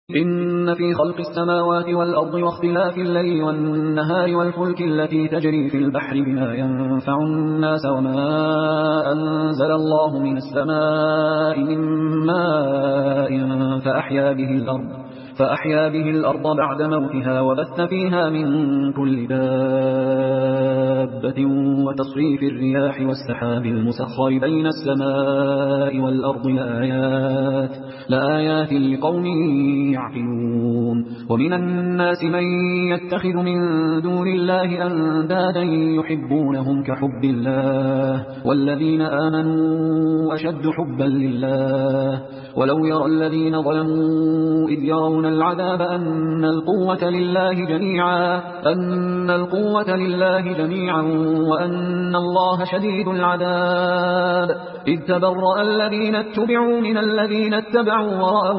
إن في خلق السماوات والأرض واختلاف الليل والنهار والفلك التي تجري في البحر بما ينفع الناس وما أنزل الله من السماء من ماء فأحيا به الأرض بعد موتها وبث فيها من كل دابة وتصريف الرياح والسحاب المسخر بين السماء والأرض لآيات لقوم يعقلون. ومن الناس من يتخذ من دون الله أندادا يحبونهم كحب الله والذين آمنوا أشد حبا لله ولو يرى الذين ظلموا إذ يرون العذاب أن القوة لله جميعا وأن الله شديد العذاب إذ تبرأ الذين اتبعوا من الذين اتبعوا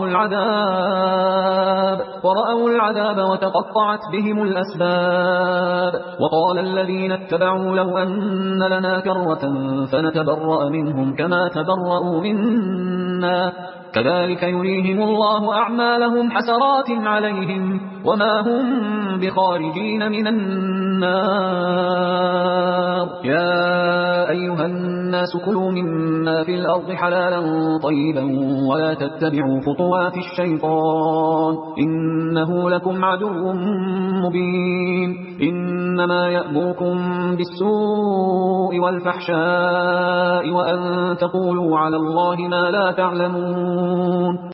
ورأوا العذاب وتقطعت بهم الأسباب وقال الذين اتبعوا لو أن لنا كرة فنتبرأ منهم كما تبرأوا منا كذلك يريهم الله أعمالهم حسرات عليهم وما هم بخارجين من النار. يا أيها الناس كلوا مما في الأرض حلالا طيبا ولا تتبعوا خطوات الشيطان إنه لكم عدو مبين. إنما يأمركم بالسوء والفحشاء وأن تقولوا على الله ما لا تعلمون.